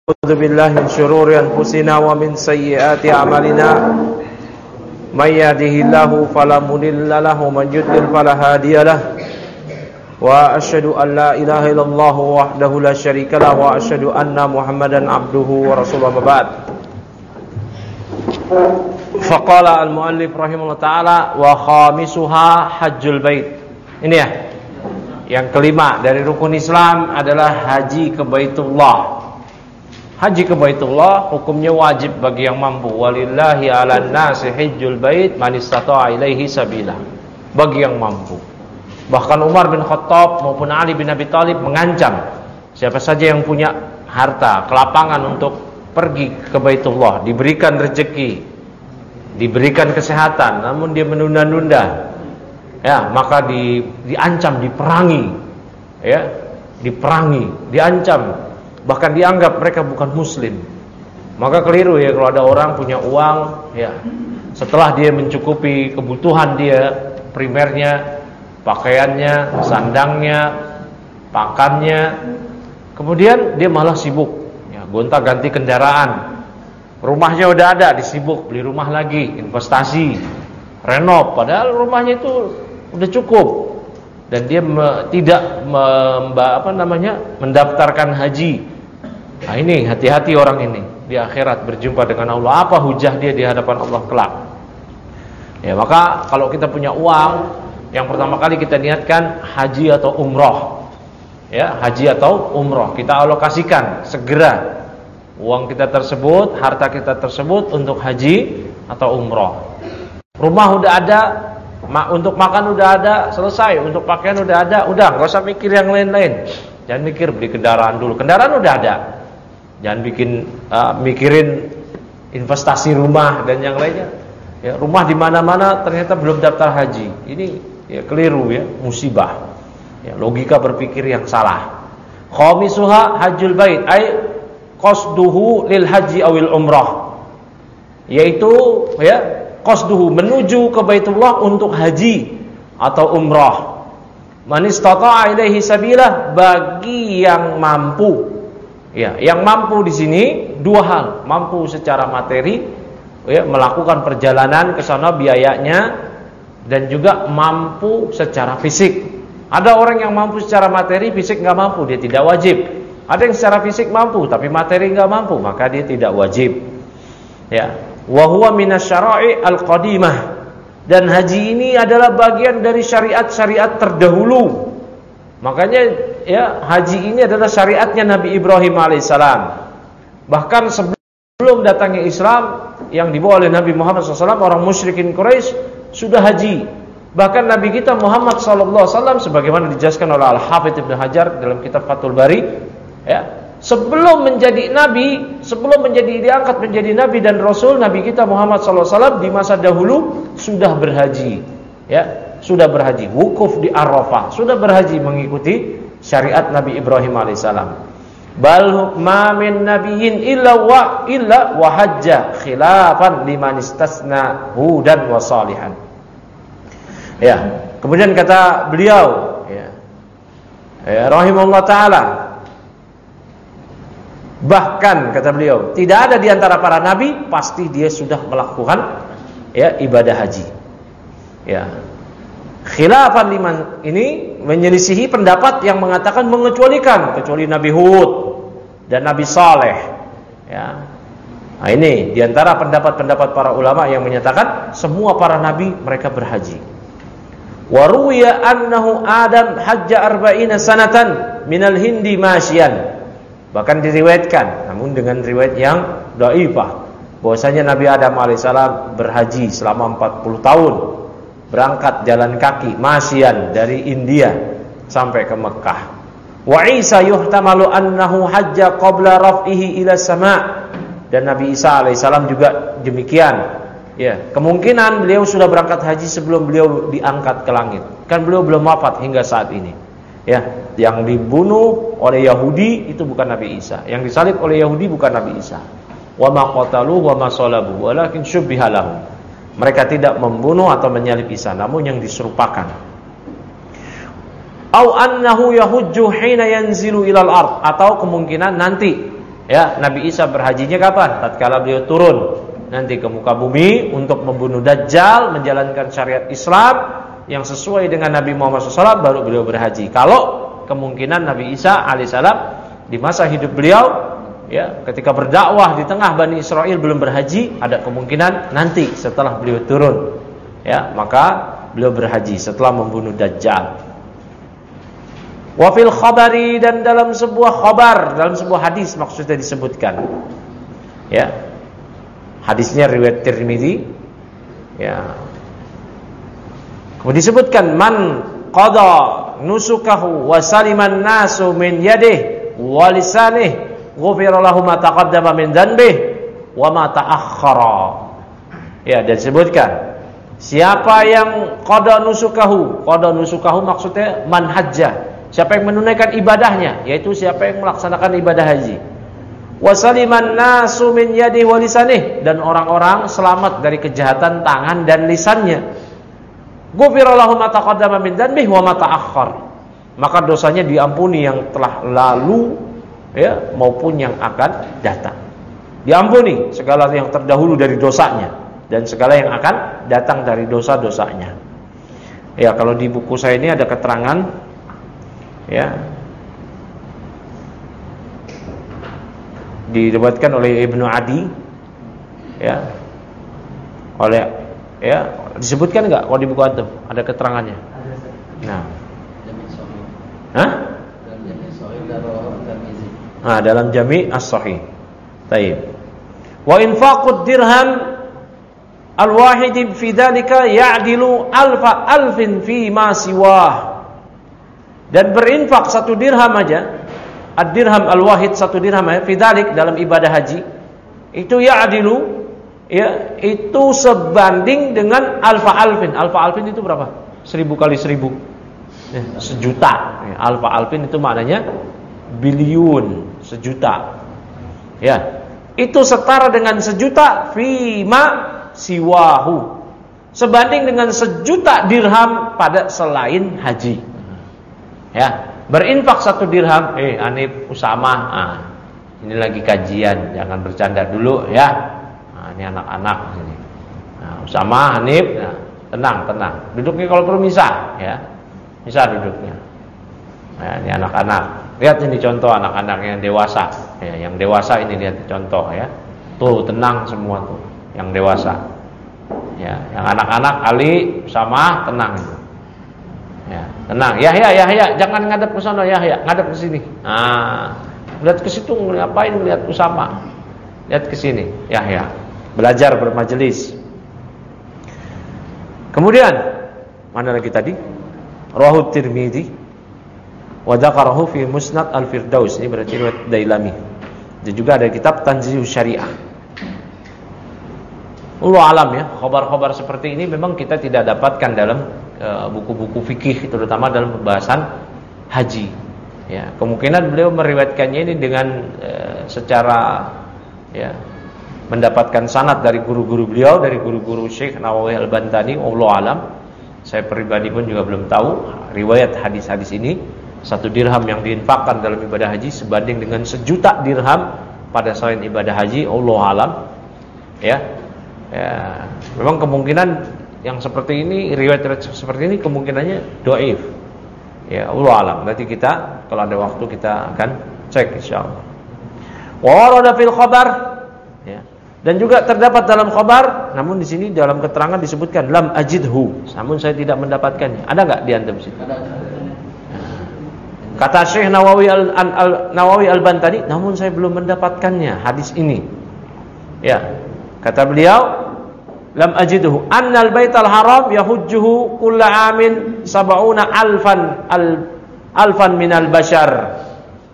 أعوذ بالله من شرور أنفسنا ومن سيئات أعمالنا من يهده الله فلا مضل له ومن يضلل فلا هادي له وأشهد أن لا إله إلا الله وحده لا شريك له وأشهد أن محمدا عبده ورسوله أما بعد فقال المؤلف رحمه الله تعالى وخامسها حجul bait. Ini ya, yang kelima dari rukun Islam adalah haji ke Baitullah. Haji ke Baitullah hukumnya wajib bagi yang mampu. Walillahi 'alan nasi hajjul bait man istata'a ilaihi sabila. Bagi yang mampu. Bahkan Umar bin Khattab maupun Ali bin Abi Thalib mengancam siapa saja yang punya harta, kelapangan untuk pergi ke Baitullah, diberikan rezeki, diberikan kesehatan, namun dia menunda-nunda, ya, maka diancam, diperangi, ya, diperangi, diancam. Bahkan dianggap mereka bukan muslim. Maka keliru ya kalau ada orang punya uang, ya, setelah dia mencukupi kebutuhan dia primernya, pakaiannya, sandangnya, pakannya, kemudian dia malah sibuk, ya, gonta-ganti kendaraan. Rumahnya udah ada, disibuk beli rumah lagi, investasi, renov, padahal rumahnya itu udah cukup. Dan dia tidak mendaftarkan haji. Nah ini hati-hati orang ini di akhirat berjumpa dengan Allah. Apa hujah dia di hadapan Allah kelak? Ya, maka kalau kita punya uang, yang pertama kali kita niatkan haji atau umroh. Ya, haji atau umroh kita alokasikan segera uang kita tersebut, harta kita tersebut untuk haji atau umroh. Rumah udah ada, untuk makan udah ada, selesai. Untuk pakaian udah ada, udah, gak usah mikir yang lain-lain. Jangan mikir beli kendaraan dulu, kendaraan udah ada. Jangan mikirin investasi rumah dan yang lainnya. Ya, rumah di mana-mana ternyata belum daftar haji. Ini ya keliru ya, musibah. Ya, logika berpikir yang salah. Khamisuha hajjul bait, ay qasduhu lil haji awil umrah. Yaitu ya, qasduhu menuju ke Baitullah untuk haji atau umrah. Man istata'a ilaihi sabila, bagi yang mampu. Ya, yang mampu di sini dua hal, mampu secara materi, ya, melakukan perjalanan ke sana biayanya, dan juga mampu secara fisik. Ada orang yang mampu secara materi, fisik nggak mampu, dia tidak wajib. Ada yang secara fisik mampu tapi materi nggak mampu, maka dia tidak wajib. Ya, wa huwa minasyara'i al-qadimah, dan haji ini adalah bagian dari syariat-syariat terdahulu. Makanya ya, haji ini adalah syariatnya Nabi Ibrahim alaihissalam. Bahkan sebelum datangnya Islam yang dibawa oleh Nabi Muhammad SAW, orang musyrikin Quraisy sudah haji. Bahkan Nabi kita Muhammad SAW, sebagaimana dijelaskan oleh Al-Hafidz Ibnu Hajar dalam kitab Fathul Bari, ya, sebelum menjadi nabi, sebelum diangkat menjadi nabi dan rasul, Nabi kita Muhammad SAW di masa dahulu sudah berhaji, ya, sudah berhaji, wukuf di Arafah, sudah berhaji mengikuti syariat Nabi Ibrahim alaihissalam. Bal ma min nabiyyin illa wa hajja khilafan liman istasna hudan wa salihan. Ya, kemudian kata beliau, ya, rahimahullah taala, bahkan kata beliau, tidak ada di antara para nabi pasti dia sudah melakukan, ya, ibadah haji. Ya. Khilafan liman ini menyelisihi pendapat yang mengatakan mengecualikan, kecuali Nabi Hud dan Nabi Saleh. Ya. Nah, ini di antara pendapat-pendapat para ulama yang menyatakan semua para nabi mereka berhaji. Wa ruwiya annahu Adam hajja 40 sanatan minal Hindi masyian. Bahkan diriwayatkan, namun dengan riwayat yang dhaifah, bahwasanya Nabi Adam alaihissalam berhaji selama 40 tahun. Berangkat jalan kaki, masyian, dari India sampai ke Mekah. Wa Isa yuhtamalu annahu hajja qabla raf'ihi ila sama'. Dan Nabi Isa alaihissalam juga demikian. Ya, kemungkinan beliau sudah berangkat haji sebelum beliau diangkat ke langit. Kan beliau belum wafat hingga saat ini. Ya, yang dibunuh oleh Yahudi itu bukan Nabi Isa. Yang disalib oleh Yahudi bukan Nabi Isa. Wa ma qataluhu wa ma salabuhu walakin syubbiha lahum. Mereka tidak membunuh atau menyalib Isa, namun yang diserupakan. Au annahu yahujju hina yanzilu ilal ard, atau kemungkinan nanti Ya, Nabi Isa berhajinya kapan? Tatkala beliau turun nanti ke muka bumi untuk membunuh Dajjal, menjalankan syariat Islam yang sesuai dengan Nabi Muhammad SAW, baru beliau berhaji. Kalau kemungkinan Nabi Isa alaihissalam di masa hidup beliau, ya, ketika berdakwah di tengah Bani Israel belum berhaji, ada kemungkinan nanti setelah beliau turun, ya, maka beliau berhaji setelah membunuh Dajjal. Wafil khabari, dan dalam sebuah khabar, dalam sebuah hadis maksudnya disebutkan, ya, hadisnya riwayat Tirmidzi, ya, kemudian disebutkan man qada nusukahu wa saliman nasu min yadihi wa lisanihi ghufira lahu ma taqaddama min dhanbihi wa ma ta'akhkhara. Ya, dan disebutkan siapa yang qada nusukahu maksudnya man hajjah, siapa yang menunaikan ibadahnya, yaitu siapa yang melaksanakan ibadah haji. Wasaliman nasu min yadihi wa lisanih, dan orang-orang selamat dari kejahatan tangan dan lisannya. Ghufira lahu ma taqaddama min dhanbihi wa ma ta'akhkhar, maka dosanya diampuni yang telah lalu, ya, maupun yang akan datang. Diampuni segala yang terdahulu dari dosanya dan segala yang akan datang dari dosa-dosanya. Ya, kalau di buku saya ini ada keterangan, ya, diriwayatkan oleh Ibnu Adi, ya, oleh, ya, disebutkan enggak kalau di buku antum ada keterangannya? Nah, dalam Jami' As-Sahih. Taib. Wa infaqud dirham al-wahid fi dzalika ya'dilu alfin fi ma siwah. Dan berinfak satu dirham aja, ad-dirham al-wahid, satu dirham aja, fi dzalik, dalam ibadah haji, itu ya'dilu, ya, itu sebanding dengan alfin. Alfin itu berapa? 1000 kali 1000, ya, sejuta. Ya, alfin itu maknanya biliun, sejuta. Ya, itu setara dengan sejuta fima siwahu, sebanding dengan sejuta dirham pada selain haji. Ya, berinfak satu dirham. Anif, Usama, ini lagi kajian, jangan bercanda dulu, ya. Ini anak-anak sini. Usama, Hanif, tenang. Duduknya kalau perlu misah, ya. Misah duduknya. Nah, ini anak-anak. Lihat ini contoh anak-anak yang dewasa. Ya, yang dewasa ini lihat contoh, ya. Tuh, tenang semua tuh, yang dewasa. Ya, yang anak-anak Ali, Usama, tenang itu. Ya, tenang. Yahya, jangan ngadep ke sana, Yahya, ngadep ke sini. Lihat ke situ, ngapain lihat Usama? Lihat ke sini, Yahya. Belajar bermajelis. Kemudian mana lagi tadi? Rawahu Tirmidzi wa dzakarahu fi Musnad Al-Firdaus. Ini berarti riwayat Dailami. Dan juga ada kitab Tanzihus Syariah. Allah alam, ya, khabar-khabar seperti ini memang kita tidak dapatkan dalam buku-buku fikih, terutama dalam pembahasan haji. Ya, kemungkinan beliau meriwayatkannya ini dengan secara, ya, mendapatkan sanad dari guru-guru beliau, dari guru-guru Syekh Nawawi Al-Bantani. Allah alam, saya pribadi pun juga belum tahu riwayat hadis-hadis ini. Satu dirham yang diinfakkan dalam ibadah haji sebanding dengan sejuta dirham pada selain ibadah haji. Allah alam, ya. Ya, memang kemungkinan yang seperti ini, riwayat seperti ini kemungkinannya dhaif. Ya, Allah alam. Nanti kita kalau ada waktu kita akan cek insyaallah. Wa warada fil khabar, ya. Dan juga terdapat dalam khabar, namun di sini dalam keterangan disebutkan lam ajidhu, namun saya tidak mendapatkannya. Ada enggak di antum situ? Kata Syekh Nawawi Al-Bantani, namun saya belum mendapatkannya hadis ini. Ya. Kata beliau, lam ajidhu annal baital haram yahujjuhu kulla amin 70 alfan minal bashar.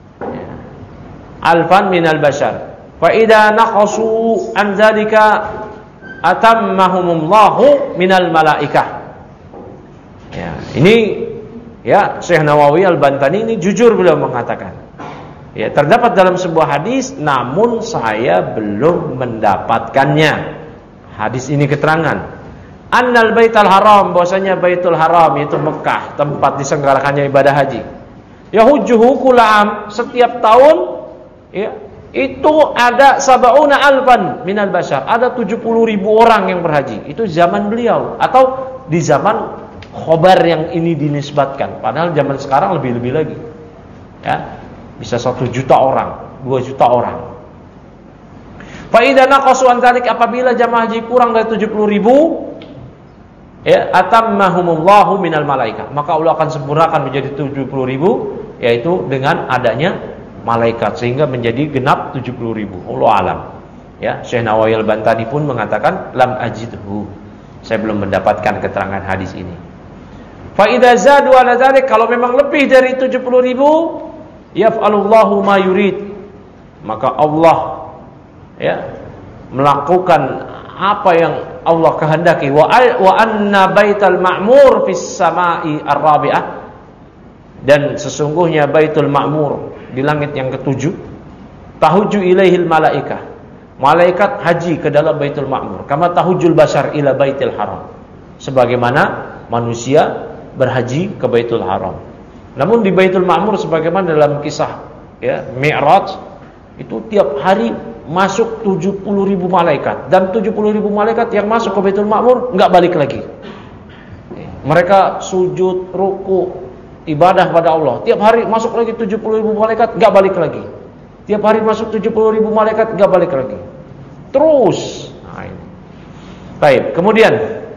Alfan minal bashar. Fa idza naqasu an dzalika atammahumullahu minal malaikah. Ya, ini, ya, Syekh Nawawi Al-Bantani ini jujur beliau mengatakan, ya, terdapat dalam sebuah hadis, namun saya belum mendapatkannya. Hadis ini keterangan annal baital haram, bahwasanya Baitul Haram yaitu Mekah, tempat diselenggarakannya ibadah haji, yahujjuhu kulam, setiap tahun, ya, Itu ada sab'una alfan minal bashar, ada 70.000 orang yang berhaji. Itu zaman beliau atau di zaman khobar yang ini dinisbatkan. Padahal zaman sekarang lebih-lebih lagi. Ya, bisa 1 juta orang, 2 juta orang. Fa idza naqasu an dzalik, apabila jamaah haji kurang dari 70.000, ya, atammahumullahu minal malaika, maka Allah akan sempurnakan menjadi 70.000, yaitu dengan adanya malaikat, sehingga menjadi genap 70.000. Allah alam. Ya, Syekh Nawawi Al-Bantani pun mengatakan lam ajidhu, saya belum mendapatkan keterangan hadis ini. Fa idza zadu ala dzalik, kalau memang lebih dari 70.000, yaf'alullahu ma yurid, maka Allah, ya, melakukan apa yang Allah kehendaki. Wa anna baital ma'mur fis sama'i ar-rabi'ah, dan sesungguhnya Baitul Ma'mur di langit yang ke-7, tahuju ilaihil malaikah, malaikat haji ke dalam Baitul Ma'mur, kama tahujul bashar ila Baitil Haram, sebagaimana manusia berhaji ke Baitul Haram. Namun di Baitul Ma'mur, sebagaimana dalam kisah, ya, Mi'raj, itu tiap hari masuk 70.000 malaikat, dan 70.000 malaikat yang masuk ke Baitul Ma'mur enggak balik lagi. Mereka sujud, ruku, ibadah pada Allah. Tiap hari masuk lagi 70.000 malaikat, enggak balik lagi. Tiap hari masuk 70.000 malaikat, enggak balik lagi. Terus. Nah, ini. Baik, kemudian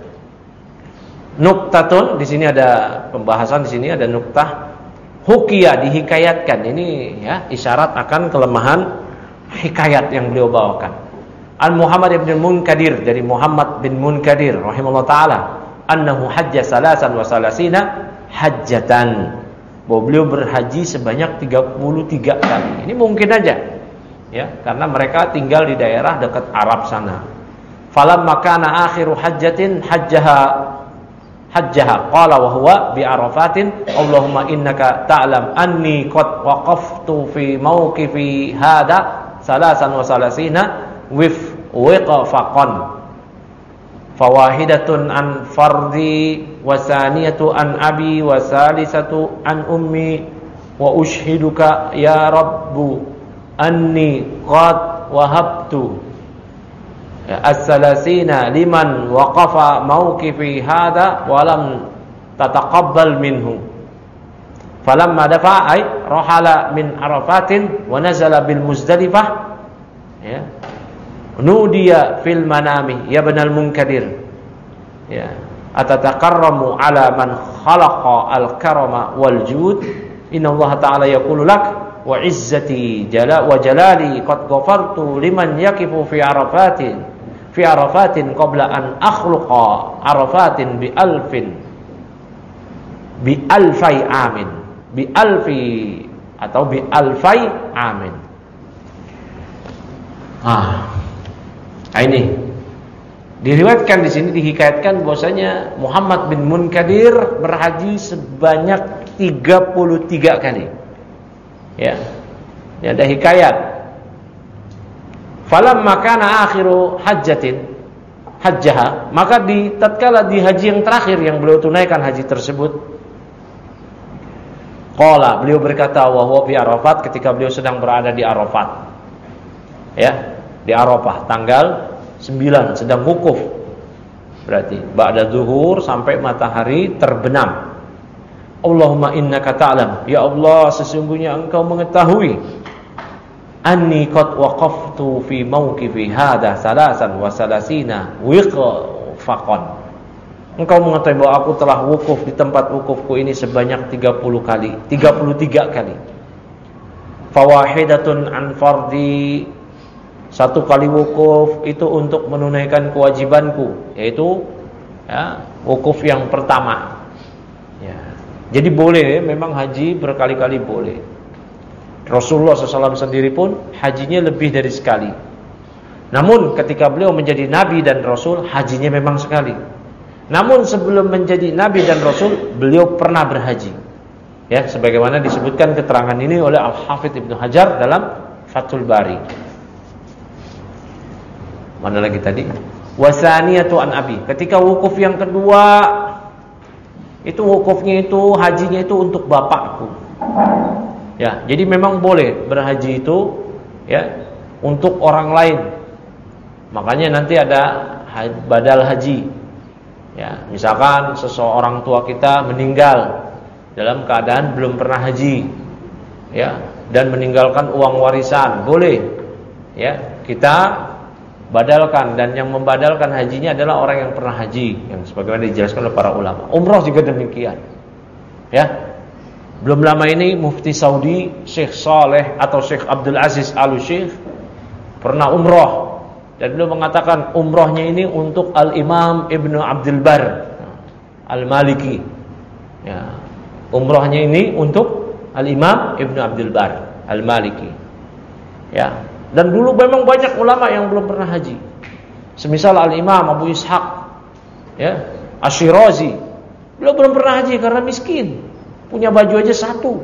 nuktatun, di sini ada pembahasan, di sini ada nuktah hukia, dihikayatkan. Ini, ya, isyarat akan kelemahan hikayat yang beliau bawakan. An Muhammad bin Munkadir, dari Muhammad bin Munkadir rahimahullah taala, annahu hajja salasan wa salasina hajjatan, bahwa beliau berhaji sebanyak 33 kali. Ini mungkin aja, ya, karena mereka tinggal di daerah dekat Arab sana. Falamma kana akhiru hajjatin hajjaha qala wa huwa bi Arafatin, Allahumma innaka ta'lam anni qad waqaftu fi mawqifi hada salasan wa salasina wiqfaqan, fawahidatun an fardi, wasaniyatu an abi, wasalisatu an ummi, wa ushiduka ya rabbu anni qad wahabtu as-salasina liman waqafa mawqifi hadha wa lam tataqabbal minhu. Falamma dafa'a ay rahala min Arafatin wa nazala bil Muzdalifah, ya, nudiya fil manami ya Ibnal Munkadir, ya, atatakarramu ala man khalaqa al-karama wal jud, innallaha ta'ala yaqulu lak wa izzati wa jalali qad ghafartu liman yaqifu fi arafatin qabla an akhluqa arafatin bi alfai amin, bi alfi atau bi alfai amin. Ini diriwayatkan di sini, dihikayatkan bahwasanya Muhammad bin Munkadir berhaji sebanyak 33 kali. Ya. Ini ada hikayat. Falamma kana akhiru hajjaha, maka tatkala di haji yang terakhir yang beliau tunaikan haji tersebut, qala, beliau berkata, wa huwa fi Arafat, ketika beliau sedang berada di Arafat. Ya, di Arafah tanggal 9 sedang wukuf. Berarti ba'da zuhur sampai matahari terbenam. Allahumma innaka ta'lam, ya Allah, sesungguhnya engkau mengetahui, anni qad waqaftu fi mawqifi hadha salasan wa salasina wiqfaqan, engkau mengetahui bahwa aku telah wukuf di tempat wukufku ini sebanyak 33 kali. Fawahidatun an fardi, satu kali wukuf itu untuk menunaikan kewajibanku, yaitu, ya, wukuf yang pertama. Ya. Jadi boleh, memang haji berkali-kali boleh. Rasulullah SAW sendiri pun hajinya lebih dari sekali. Namun ketika beliau menjadi nabi dan rasul, hajinya memang sekali. Namun sebelum menjadi nabi dan rasul, beliau pernah berhaji. Ya, sebagaimana disebutkan keterangan ini oleh Al-Hafidz Ibnu Hajar dalam Fathul Bari. Mana lagi tadi? Wasaniyatu an abi. Ketika wukuf yang kedua, itu wukufnya itu, hajinya itu untuk bapakku. Ya, jadi memang boleh berhaji itu, ya, untuk orang lain. Makanya nanti ada badal haji. Ya, misalkan seseorang tua kita meninggal dalam keadaan belum pernah haji, ya, dan meninggalkan uang warisan, boleh, ya, kita badalkan, dan yang membadalkan hajinya adalah orang yang pernah haji, yang sebagaimana dijelaskan oleh para ulama. Umrah juga demikian. Ya. Belum lama ini Mufti Saudi Syekh Saleh atau Syekh Abdul Aziz Al-Syekh pernah umrah, dan beliau mengatakan umrahnya ini untuk Al-Imam Ibnu Abdul Bar Al-Maliki. Ya. Umrahnya ini untuk Al-Imam Ibnu Abdul Bar Al-Maliki. Ya. Dan dulu memang banyak ulama yang belum pernah haji. Semisal Al-Imam Abu Ishaq, ya, Asy-Syirazi. Beliau belum pernah haji karena miskin. Punya baju aja satu.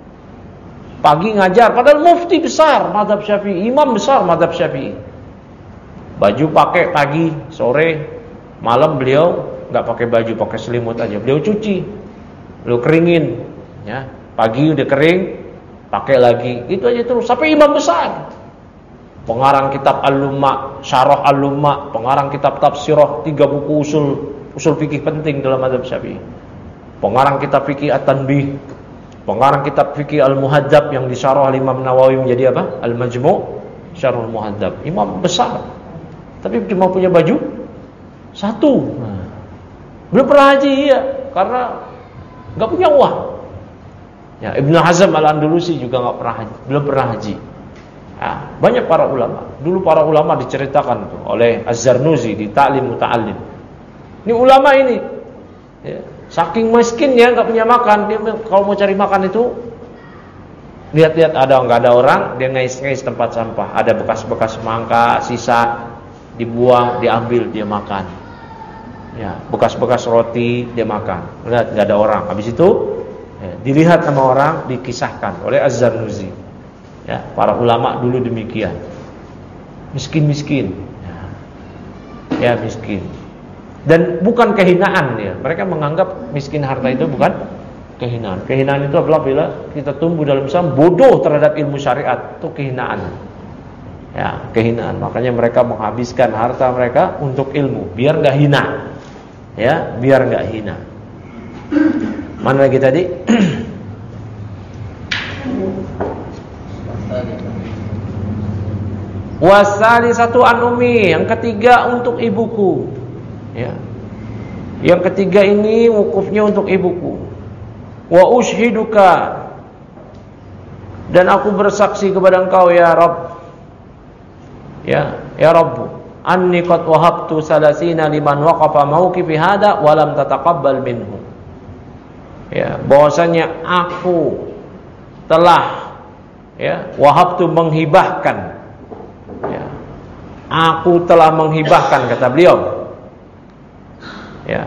Pagi ngajar, padahal mufti besar mazhab Syafi'i, imam besar mazhab Syafi'i. Baju pakai pagi, sore, malam beliau enggak pakai baju, pakai selimut aja. Beliau cuci. Beliau keringin, ya. Pagi udah kering, pakai lagi. Itu aja terus sampai imam besar. Pengarang kitab Al-Lumma, Syarah Al-Lumma, pengarang kitab Tafsirah, 3 buku usul fikih penting dalam mazhab Syafi'i. Pengarang kitab fikih At-Tanbih, pengarang kitab fikih Al-Muhadzab yang disyarah oleh Imam Nawawi menjadi apa? Al-Majmu', Syarhul Muhadzab. Imam besar. Tapi cuma punya baju satu. Belum pernah haji, ya, karena enggak punya uang. Ya, Ibnu Hazm Al-Andalusi juga enggak pernah haji, belum pernah haji. Nah, banyak para ulama. Dulu para ulama diceritakan tuh oleh Az-Zarnuzi di Ta'lim Muta'allim. Ini ulama ini, ya, saking miskinnya nggak punya makan, dia kalau mau cari makan itu lihat-lihat ada nggak ada orang, dia ngais-ngais tempat sampah, ada bekas-bekas semangka, sisa dibuang, diambil, dia makan. Ya, bekas-bekas roti dia makan. Lihat nggak ada orang. Habis itu ya, dilihat sama orang, dikisahkan oleh Az-Zarnuzi. Ya, para ulama dulu demikian. Miskin-miskin. Ya, miskin. Dan bukan kehinaan ya. Mereka menganggap miskin harta itu bukan kehinaan. Kehinaan itu adalah bila kita tumbuh dalam Islam bodoh terhadap ilmu syariat, itu kehinaan. Ya, kehinaan. Makanya mereka menghabiskan harta mereka untuk ilmu, biar enggak hina. Ya, biar enggak hina. Mana lagi tadi? Wasali satu an ummi, yang ketiga untuk ibuku. Ya. Yang ketiga ini wukufnya untuk ibuku. Wa ushiduka, dan aku bersaksi kepada engkau ya Rabb. Ya Rabb, anni qad wahabtu salasina liman waqafa mauqifi hada wa lam tataqabbal minhu. Ya, bahwasanya aku telah wahabtu menghibahkan. Ya. Aku telah menghibahkan, kata beliau. Ya.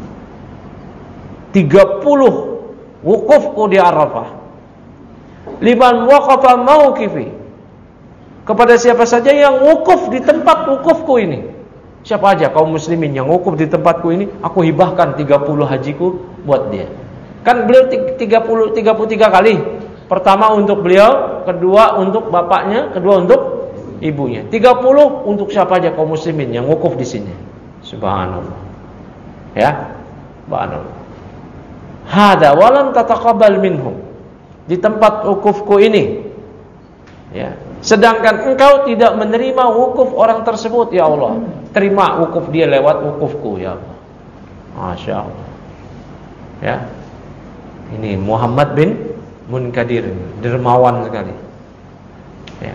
30 wukufku di Arafah. Liman waqafa mauqifi, kepada siapa saja yang wukuf di tempat wukufku ini. Siapa aja kaum muslimin yang wukuf di tempatku ini, aku hibahkan 30 hajiku buat dia. Kan beliau 33 kali. Pertama untuk beliau, kedua untuk bapaknya, kedua untuk ibunya. 30 untuk siapa aja kaum muslimin yang wukuf di sini. Subhanallah. Ya. Subhanallah. Hada walam tataqabbal minhum, di tempat wukufku ini. Ya. Sedangkan engkau tidak menerima wukuf orang tersebut, ya Allah. Terima wukuf dia lewat wukufku, ya Allah. Masya Allah. Ya. Ini Muhammad bin Munkadir, dermawan sekali. Ya.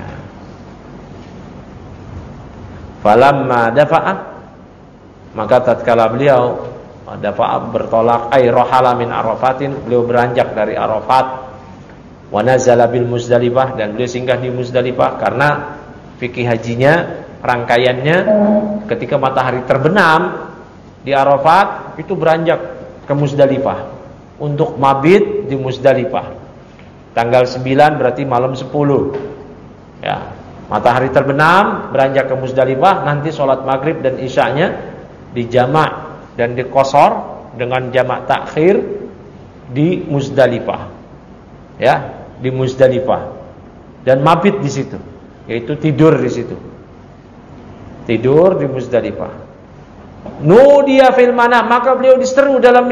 Falamma dafa'a, maka tatkala beliau dafa'a bertolak, ay rohala min Arafatin, beliau beranjak dari Arafat, wa nazala bil Muzdalifah, dan beliau singgah di Muzdalifah. Karena fikih hajinya, rangkaiannya ketika matahari terbenam di Arafat itu beranjak ke Muzdalifah untuk mabit di Muzdalifah. Tanggal 9 berarti malam 10. Ya. Matahari terbenam, beranjak ke Muzdalifah, nanti sholat maghrib dan isya'nya dijamak dan dikosor dengan jamak takhir di Muzdalifah. Ya, di Muzdalifah. Dan mabit di situ. yaitu tidur di situ. Tidur di Muzdalifah. Nudiya fil manam, maka beliau diseru dalam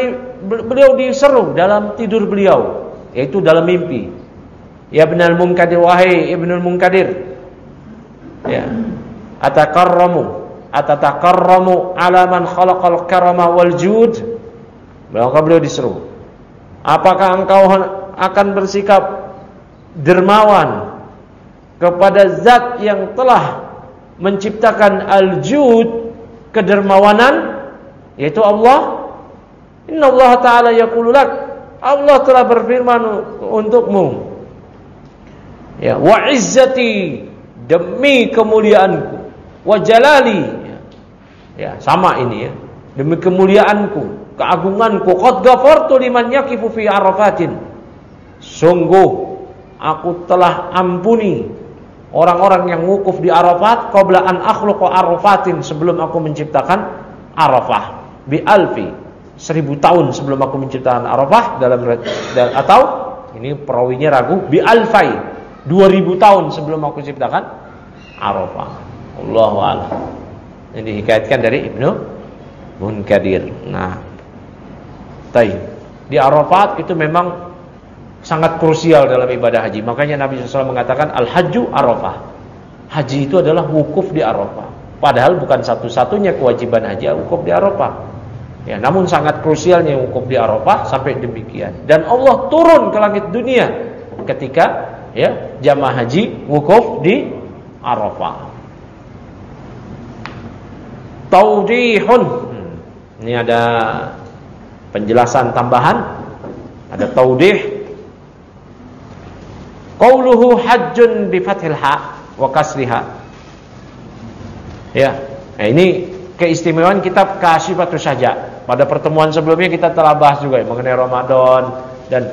tidur beliau, yaitu dalam mimpi. Ya Ibnul Munkadir, wahai Ibnul Munkadir, ya, atatakarramu ala man khalaqal karama wal jud. Maka beliau diseru, apakah engkau akan bersikap dermawan kepada zat yang telah menciptakan al-jud, kedermawanan, yaitu Allah? Inna Allah Ta'ala yaqulu lak, Allah telah berfirman untukmu, ya, wa izzati, demi kemuliaanku, wa jalali, ya, sama ini ya, demi kemuliaanku, keagunganku, qad ghafartu liman yaqifu fi arafatin, sungguh aku telah ampuni orang-orang yang wukuf di Arafat qabla an akhluqa arafatin, sebelum aku menciptakan Arafah, bi alfi, 1000 tahun sebelum aku menciptakan Arafah, atau ini perawinya ragu, bi alfai, 2000 tahun sebelum aku ciptakan Arafah. Allahu a'lam. Ini dihikayatkan dari Ibnu Munkadir. Nah, di Arafat itu memang sangat krusial dalam ibadah haji. Makanya Nabi SAW mengatakan al-hajju Arafah. Haji itu adalah wukuf di Arafah. Padahal bukan satu-satunya kewajiban haji wukuf di Arafah. Ya, namun sangat krusialnya wukuf di Arafah sampai demikian. Dan Allah turun ke langit dunia ketika ya jamaah haji wukuf di Arafah. Tawdihun. Ini ada penjelasan tambahan. Ada tawdih. Qauluhu hajjun bi fathil ha wa kasriha. Ya, nah ini keistimewaan kitab Kasyifatus Saja. Pada pertemuan sebelumnya kita telah bahas juga ya, mengenai Ramadan dan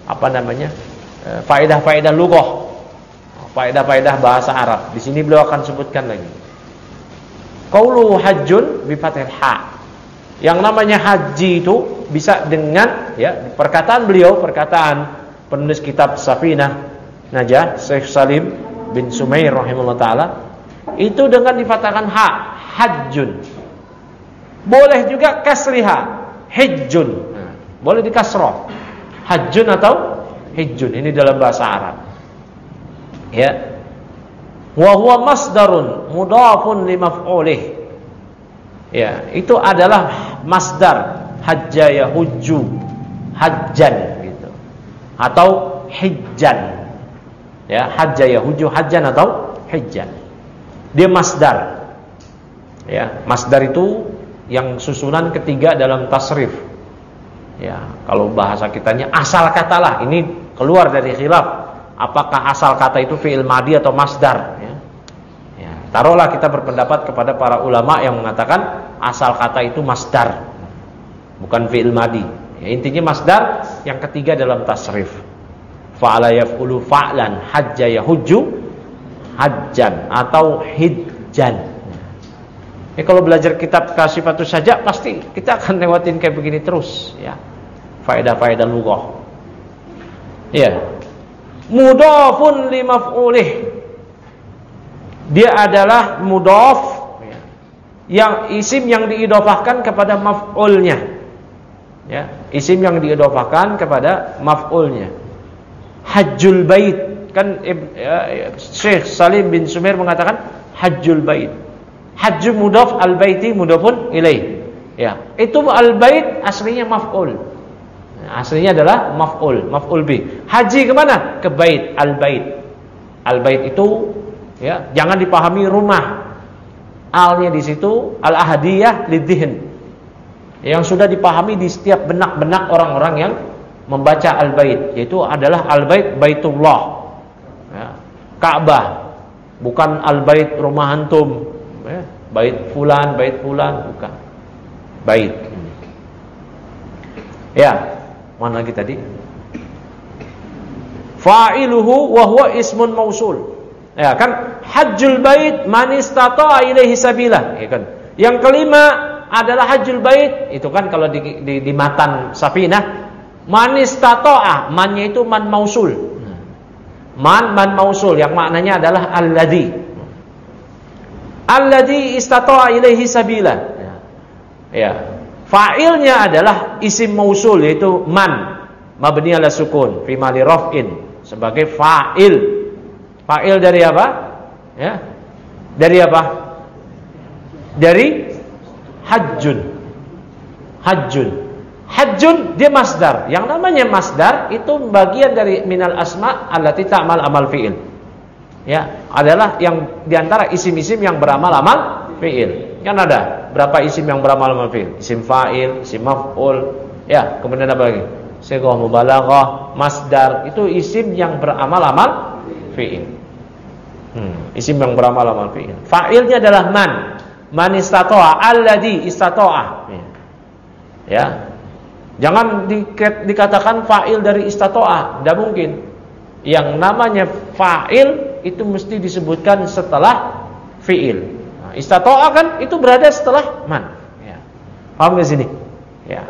faedah-faedah lughah, faedah-faedah bahasa Arab. Di sini beliau akan sebutkan lagi. Qauluhu hajjun bi fathil ha. Yang namanya haji itu bisa dengan ya perkataan penulis kitab Safinah Najah, Syekh Salim bin Sumair rahimahullah ta'ala, itu dengan difatahkan ha, hajjun. Boleh juga kasriha, hijjun. Nah, boleh dikasroh, hajjun atau hijjun. Ini dalam bahasa Arab. Ya. Wa huwa masdarun mudhafun li maf'ulih. Ya, itu adalah masdar hajja yahujju, hajjan gitu. Atau hijjan. Ya, hajja yahujju hajjan atau hijjan. Dia masdar. Ya, masdar itu yang susunan ketiga dalam tasrif. Ya, kalau bahasa kitanya asal katalah. Ini keluar dari khilaf. Apakah asal kata itu fi'il madhi atau masdar? Ya. Ya, taruhlah kita berpendapat kepada para ulama yang mengatakan asal kata itu masdar, bukan fi'il madhi. Ya, intinya masdar yang ketiga dalam tasrif. Fa'ala yaf'ulu fa'lan, hajja yahujju hajjan atau hijjan. Ya, kalau belajar kitab Kasyifatus Saja pasti kita akan lewatin kayak begini terus ya. Faedah-faedah lughah. Ya. Mudhafun li maf'ulih. Dia adalah mudhaf ya, yang isim yang diidhofahkan kepada maf'ulnya. Ya, isim yang diidhofahkan kepada maf'ulnya. Hajjul bait, kan Syekh Salim bin Sumair mengatakan hajjul bait. Hajju mudhaf, al-baiti mudhafun ilaih. Ya, itu al-bait aslinya maf'ul. Aslinya adalah maf'ul bih. Haji kemana? Ke bait, al-bait. Al-bait itu ya, jangan dipahami rumah. Alnya di situ al-ahdiyah lidhihn. Yang sudah dipahami di setiap benak-benak orang-orang yang membaca al-bait, yaitu adalah al-bait Baitullah. Ya, Ka'bah. Bukan al-bait rumah antum. Ya, bait fulan, bukan. Bait. Ya. Mana lagi tadi? Fa'iluhu wa huwa ismun mausul. Ya kan, hajjul bait man istata'a ilaihi sabila, ya kan. Yang kelima adalah hajjul bait, itu kan kalau di matan Safinah, man istata'a, mannya itu man mausul. Man mausul yang maknanya adalah alladzi. Alladzi istata'a ilaihi sabila. Ya. Fa'ilnya adalah isim mausul yaitu man mabni ala sukun fi mali raf'in sebagai fa'il. Fa'il dari apa? Ya. Dari apa? Dari hajjun. Hajjun dia masdar. Yang namanya masdar itu bagian dari minal asma allati ta'mal amal fi'il. Ya, adalah yang diantara isim-isim yang beramal amal fi'il. Kan ada berapa isim yang beramal amal fi'il? Isim fa'il, isim maf'ul, ya, kemudian apa lagi? Sighah mubalaghah, masdar, itu isim yang beramal amal fi'il. Isim yang beramal amal fi'il. Fa'ilnya adalah man. Man istata'a, alladzi istata'a. Ya. Jangan dikatakan fa'il dari istata'a, tidak mungkin. Yang namanya fa'il itu mesti disebutkan setelah fi'il. Nah, istata'a kan itu berada setelah man. Ya. Paham ke sini? Ya.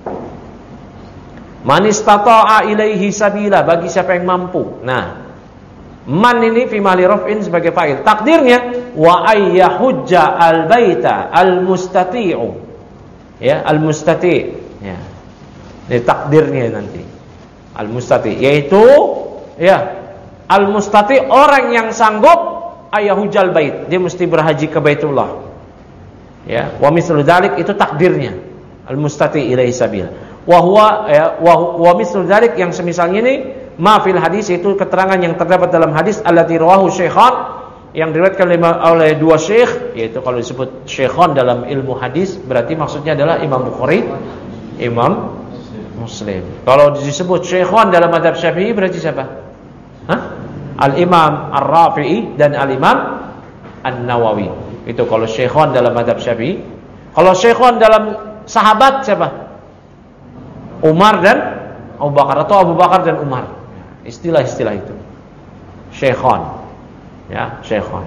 Man istata'a ilaihi sabila, bagi siapa yang mampu. Nah, man ini fi mali raf'in sebagai fa'il. Takdirnya wa ayyahujja al-baita al-mustati'u. Ya, al-mustati'. Ya. Ini takdirnya nanti. Al-mustati' yaitu ya, al-mustati' orang yang sanggup ayyahujjal bait. Dia mesti berhaji ke Baitullah. Ya, wa mislu dzalik itu takdirnya. Al-mustati' ilaihi sabila. Wa huwa ya, wa mislu dzalik yang semisalnya ini ma fil hadis itu keterangan yang terdapat dalam hadis allati rawahu syaikhan yang diriwayatkan oleh dua syekh, yaitu kalau disebut syaikhan dalam ilmu hadis berarti maksudnya adalah Imam Bukhari, Imam Muslim. Kalau disebut syaikhan dalam mazhab Syafi'i berarti siapa? Al-Imam Ar-Rafi'i dan Al-Imam An-Nawawi. Itu kalau syaikhan dalam mazhab Syafi'i. Kalau syaikhan dalam sahabat siapa? Umar dan Abu Bakar atau Abu Bakar dan Umar. Istilah-istilah itu. Syaikhan. Ya, syaikhan.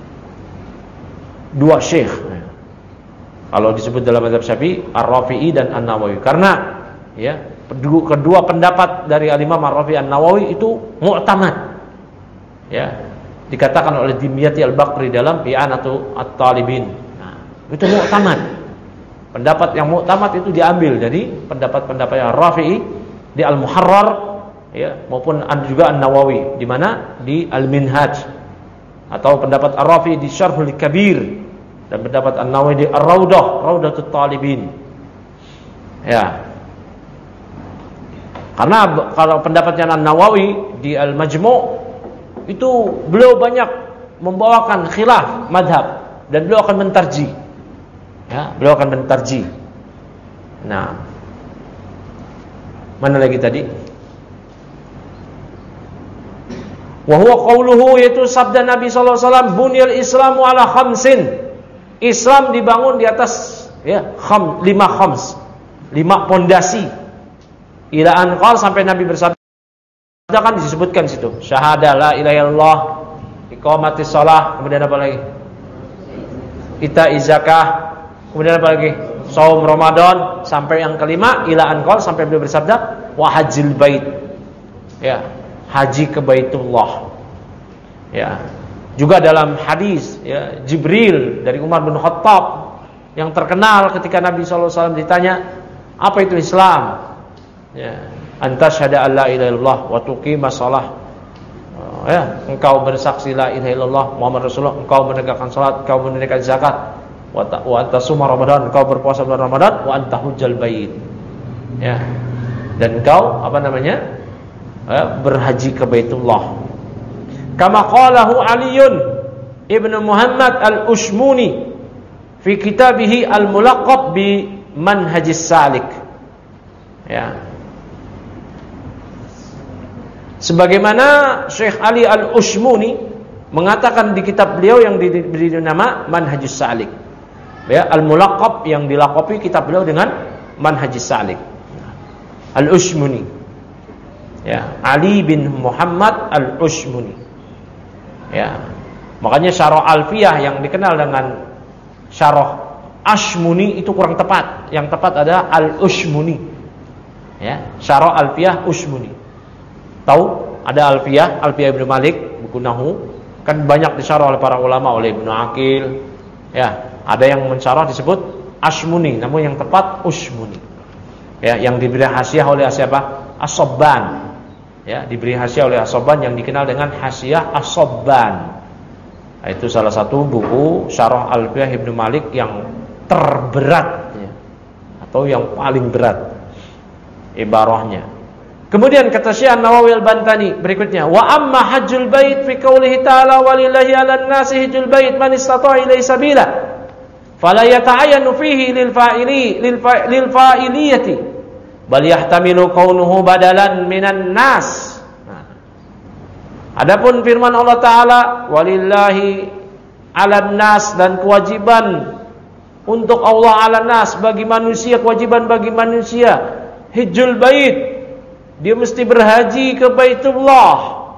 Dua syekh. Kalau disebut dalam mazhab Syafi'i, Ar-Rafi'i dan An-Nawawi. Karena ya, kedua pendapat dari Al-Imam Ar-Rafi'i An-Nawawi itu mu'tamad. Ya, dikatakan oleh Dimyati Al-Baqri dalam I'anatu At-Talibin. Nah, itu mu'tamad. Pendapat yang mu'tamad itu diambil dari pendapat-pendapat Ar-Rafi'i di Al-Muharrar ya, maupun juga An-Nawawi di mana di Al-Minhaj, atau pendapat Ar-Rafi'i di Syarhul Kabir dan pendapat An-Nawawi di Ar-Raudah, Raudatut Talibin. Ya. Karena kalau pendapatnya An-Nawawi di Al-Majmu' itu beliau banyak membawakan khilaf madhab dan beliau akan mentarjih. Ya, beliau akan mentarjih. Nah, mana lagi tadi? Wa huwa qauluhu, yaitu sabda Nabi sallallahu alaihi wasallam, bunyal islamu ala khamsin. Islam dibangun di atas ya, 5 pondasi. Ila anqal, sampai Nabi bersabda, kan disebutkan situ, syahadah la ilaha illallah, iqamatis shalah, kemudian apa lagi? Ita'iz zakah, kemudian apa lagi? Shaum Ramadan, sampai yang kelima ila anqal, sampai beliau bersabda wa hajjil bait. Ya, haji ke Baitullah. Ya. Juga dalam hadis ya, Jibril dari Umar bin Khattab yang terkenal ketika Nabi sallallahu alaihi wasallam ditanya, apa itu Islam? Ya, anta syahada alla ilaha illallah wa tuqimas shalah. Ya, engkau bersaksi la ilaha illallah Muhammad Rasulullah, engkau menegakkan salat, engkau menunaikan zakat, wa tasuma Ramadan, engkau berpuasa bulan Ramadan, wa anta hujjal bait. Ya. Dan engkau berhaji ke Baitullah. Kama qalahu Aliyun ibnu Muhammad al-Ushmuni fi kitabihi al-Mulaqqab bi Manhajis Salik. Ya. Sebagaimana Syekh Ali Al-Ushmuni mengatakan di kitab beliau yang diberi nama Manhajus Salik. Ya, Al-Mulaqqab yang dilaqabi kitab beliau dengan Manhajus Salik. Al-Ushmuni. Ya, Ali bin Muhammad Al-Ushmuni. Ya. Makanya Syarah Alfiyah yang dikenal dengan Syarah Ashmuni itu kurang tepat. Yang tepat adalah Al-Ushmuni. Ya, Syarah Alfiyah Ushmuni. Tahu Ada Alfiyah Ibnu Malik, buku Nahwu, kan banyak disyarah oleh para ulama, oleh Ibnu Aqil. Ya, ada yang mensyarah disebut Ashmuni, namun yang tepat Ushmuni. Ya, yang diberi hasyiah oleh siapa? As-Sabban. Ya, diberi hasyiah oleh As-Sabban yang dikenal dengan hasyiah As-Sabban. Itu salah satu buku syarah Alfiyah Ibnu Malik yang terberat, ya, atau yang paling berat ibarahnya. Kemudian kata Syekh An-Nawawi Al-Bantani berikutnya, wa amma hajjul bait fi qoulihi ta'ala walillahi 'alan nasi hajjul bait man istata'a ilaihi sabila fala yata'ayyanu fihi lil fa'iliyati bal yahtamilu kaunuhu badalan minan nas. Adapun firman Allah Ta'ala, walillahi 'alan nas, dan kewajiban untuk Allah 'alan nas, bagi manusia, kewajiban bagi manusia, hajjul bait, dia mesti berhaji ke Baitullah,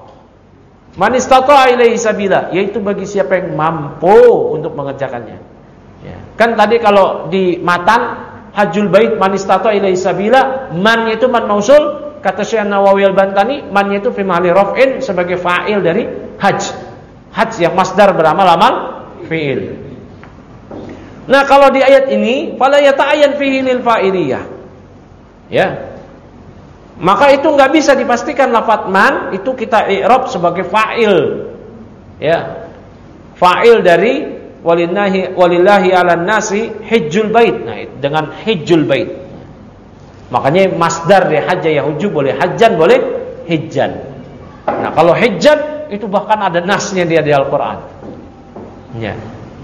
man istata'a ilaihi sabila, yaitu bagi siapa yang mampu untuk mengerjakannya. Ya. Kan tadi kalau di matan hajjul bait man istata'a ilaihi sabila, man itu man mausul. Kata Syekh Nawawi Al-Bantani, man itu fi mahalli raf'in, sebagai fa'il dari haj. Haj yang masdar beramal amal fi'il. Nah, kalau di ayat ini fala yata'ayyan fihi lil fa'iliyah. Ya. Maka itu enggak bisa dipastikan lafaz man itu kita i'rab sebagai fa'il. Ya. Fa'il dari walillahi 'alan nasi hajjul bait. Nah, dengan hajjul bait. Makanya masdar dari hajja yahuju boleh hajjan, boleh hijjan. Nah, kalau hijjan itu bahkan ada nasnya dia di Al-Qur'an. Ya.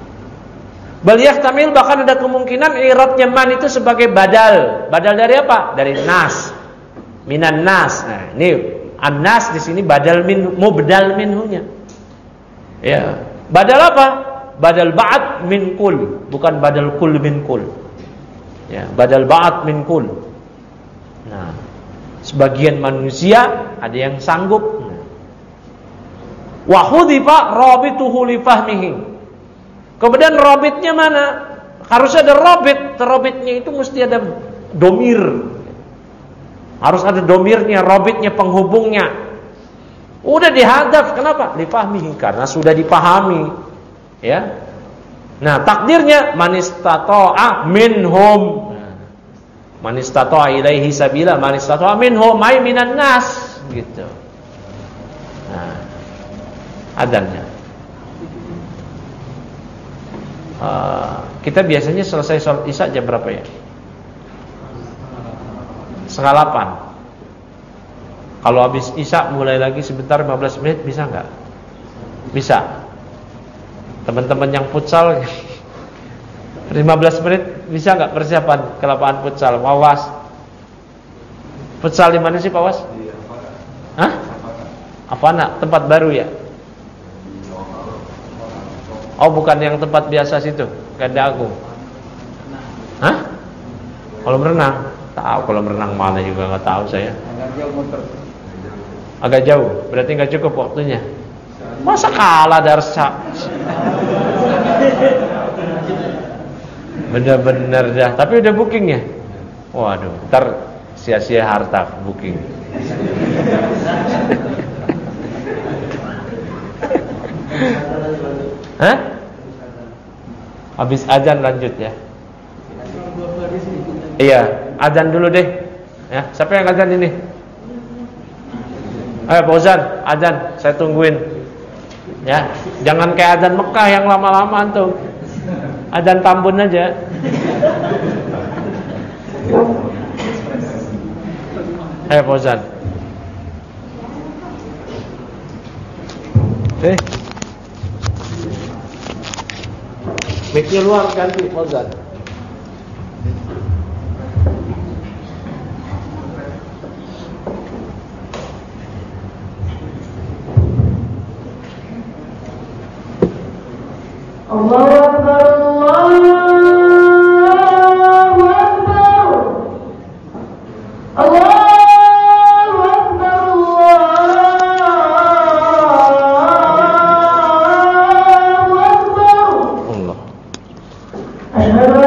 Bal yahtamil, bahkan ada kemungkinan i'rabnya man itu sebagai badal. Badal dari apa? Dari nas. Minan nas. Nah, ini an-nas di sini badal min, mubdal minhunya. Ya. Badal apa? Badal ba'd min kul, bukan badal kul min kul. Ya, badal ba'd min kul. Nah, sebagian manusia ada yang sanggup. Wa hudifa rabituhu li fahmihi. Kemudian rabitnya mana? Harus ada rabit. Rabitnya itu mesti ada domir. Harus ada domirnya, rabitnya, penghubungnya. Udah dihadaf, kenapa? Li fahmihi, karena sudah dipahami. Ya. Nah, takdirnya man istata'a minhum, man istata'a ilaihi sabila, man istata'a minhum ay minan nas, gitu. Nah, adanya. Kita biasanya selesai sholat isya jam berapa ya? 7:30. Kalau habis isya mulai lagi sebentar 15 menit, bisa enggak? Bisa. Teman-teman yang futsal 15 menit bisa nggak persiapan ke lapangan futsal? Pak Was, futsal di mana sih Pak Was? Hah? Avana, tempat baru ya? Oh, bukan yang tempat biasa situ, Ganda Agung. Hah? Kolam renang? Tahu kolam renang mana juga nggak tahu saya. Agak jauh, berarti nggak cukup waktunya. Masa kalah darsa? Bener-bener dah. Tapi udah booking ya? Waduh, ntar sia-sia harta booking. Hah? Habis azan lanjut ya? Iya, azan dulu deh. Ya, siapa yang azan ini? Ayo Pak Uzan, azan, saya tungguin. Ya, jangan kayak azan Mekah yang lama-lama tuh. Azan Tambun aja. Ayo Pak Uzan. Mic-nya luar ganti Pak Uzan. Allahu Akbar, Allahu Akbar, Allahu Akbar, Allahu Akbar. Allah. Asyhadu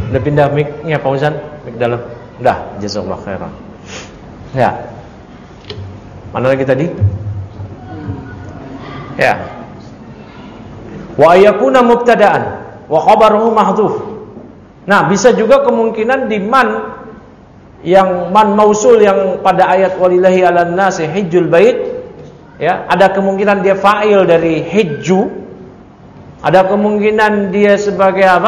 Udah pindah mic-nya Pak Uzan? Mic dalam. Udah, jazakallahu khairan. Ya. Mana lagi tadi? Ya. Wa yakuna mubtada'an wa khabaruhu mahdhuf. Nah, bisa juga kemungkinan di man yang man mausul yang pada ayat walillahi 'alan nasi hajjul bait, ya, ada kemungkinan dia fa'il dari hijju. Ada kemungkinan dia sebagai apa?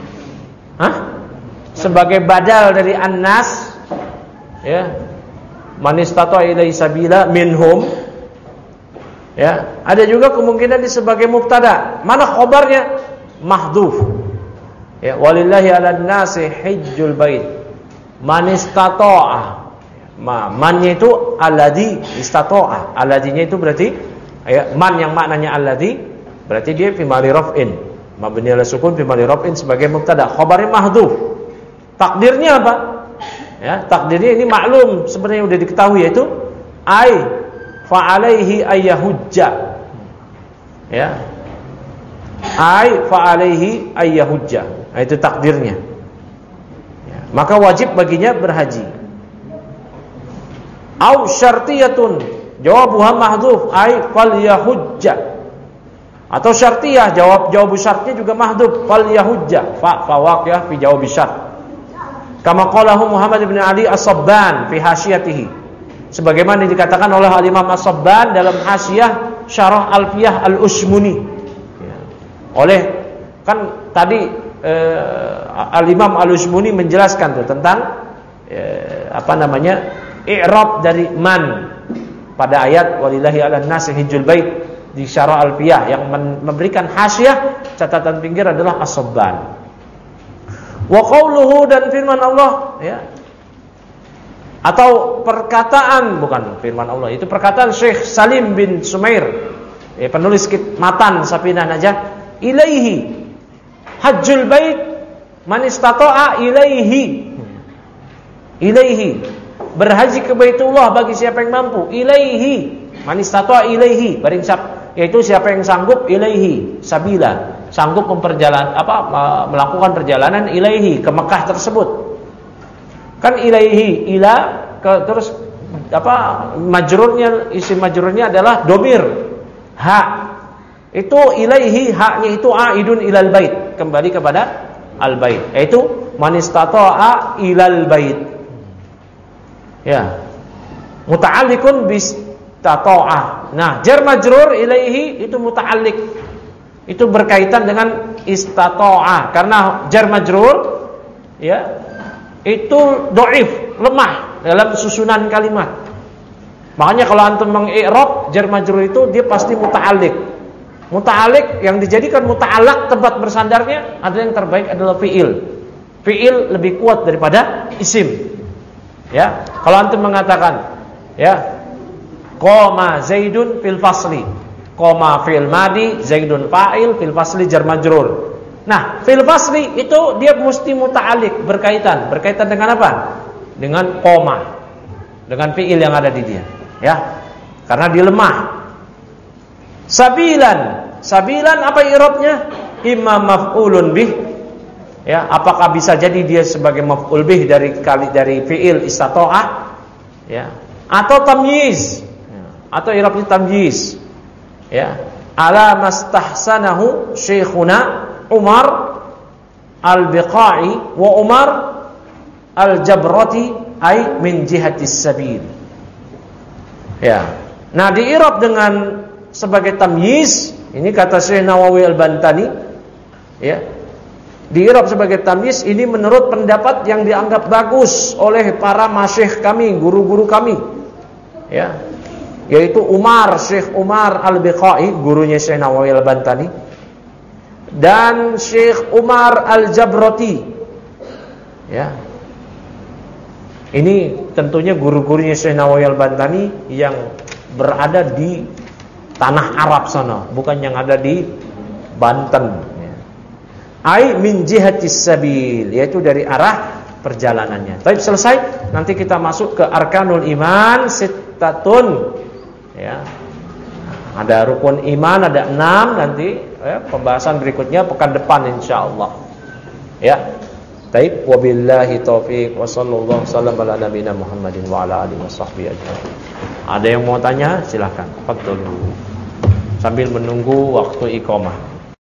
Sebagai badal dari annas, ya. Man istata ilai sabila minhum. Ya, ada juga kemungkinan dia sebagai mubtada. Mana khabarnya? Mahdhuf. Ya, walillahi 'alan nasi hajjul bait. Man istata'a. Mannya itu alladhi istata'a. Alladhinya itu berarti ya, man yang maknanya alladhi berarti dia fi mali raf'in. Mabni ala sukun fi mali raf'in sebagai mubtada. Khabarnya mahdhuf. Takdirnya apa? Ya, takdirnya ini maklum sebenarnya sudah diketahui, yaitu ai fa alaihi ayyahujja. Ya. Ai fa alaihi ayyahujja. Itu takdirnya. Ya, maka wajib baginya berhaji. Au syartiyatun jawabuha mahdhuf ai fal yahujja. Atau syartiyah jawab syartnya juga mahdhuf fal yahujja. Fa waqiyah fi jawab syart. Kama qalahu Muhammad bin Ali As-Sabban fi hasyiyatihi. Sebagaimana dikatakan oleh Al-Imam As-Sabban dalam hasyiyah Syarah Alfiyah Al-Ushmuni. Ya. Oleh kan tadi Al-Imam Al-Ushmuni menjelaskan tuh tentang i'rab dari man pada ayat walillahi 'alan nasi hajjul bait di Syarah Alfiyah. Yang memberikan hasyiyah catatan pinggir adalah As-Sabban. Wa qauluhu, dan firman Allah, ya. Atau perkataan, bukan firman Allah, itu perkataan Syekh Salim bin Sumair, ya, penulis matan Safinah Najah, ilaihi hajjul bait man istata'a ilaihi. Ilaihi, berhaji ke Baitullah bagi siapa yang mampu. Ilaihi man istata'a ilaihi, yaitu siapa yang sanggup, ilaihi sabila, sanggup melakukan perjalanan ilaihi ke Mekah tersebut. Kan ilaihi terus majrurnya, isim majrurnya adalah domir ha. Itu ilaihi, haknya itu aidun ilal bait, kembali kepada al bait, yaitu man istata'a ilal bait. Ya. Muta'alliqun bis tata'ah. Nah, jar majrur ilaihi itu muta'alliq. Itu berkaitan dengan istata'a karena jar majrur, ya, itu dhaif, lemah dalam susunan kalimat. Makanya kalau antum mengi'rab jar majrur itu dia pasti muta'alliq. Muta'alliq yang dijadikan muta'allaq, tempat bersandarnya ada yang terbaik adalah fi'il. Fi'il lebih kuat daripada isim. Ya, kalau antum mengatakan, ya, qama Zaidun fil fasli. Qama fi'il madi, Zaidun fa'il, fil fasli jar majrur. Nah, fil fasli itu dia mesti muta'alliq, berkaitan dengan apa? Dengan qama, dengan fi'il yang ada di dia, ya. Karena dia lemah. Sabilan apa i'rabnya? Imma maf'ulun bih. Ya, apakah bisa jadi dia sebagai maf'ul bih dari fi'il istata'a, ya, atau tamyiz, ya, atau i'rabnya tamyiz, ya, ala mastahsanahu syekhuna Umar al-Biqai wa Umar al-Jabrati ay min jihatis sabil. Ya. Nah, di i'rab dengan sebagai tamyiz, ini kata Syekh Nawawi Al-Bantani, ya. Di i'rab sebagai tamyiz ini menurut pendapat yang dianggap bagus oleh para masyayikh kami, guru-guru kami, ya, yaitu Syekh Umar Al-Biqai, gurunya Syekh Nawawi Al-Bantani, dan Syekh Umar Al-Jabrati, ya. Ini tentunya guru-gurunya Syekh Nawawi Al-Bantani yang berada di tanah Arab sana, bukan yang ada di Banten. Ai min jihatis sabil, yaitu dari arah perjalanannya. Tapi selesai, nanti kita masuk ke arkanul iman sittatun, ya. Ada rukun iman, ada 6 nanti, ya, pembahasan berikutnya pekan depan insyaallah. Ya. Taib, wabillahi taufiq wa sallallahu wasallam ala nabiyina Muhammadin wa ala alihi washabbihi ajmain. Ada yang mau tanya? Silahkan. Fadhlu. Sambil menunggu waktu iqamah.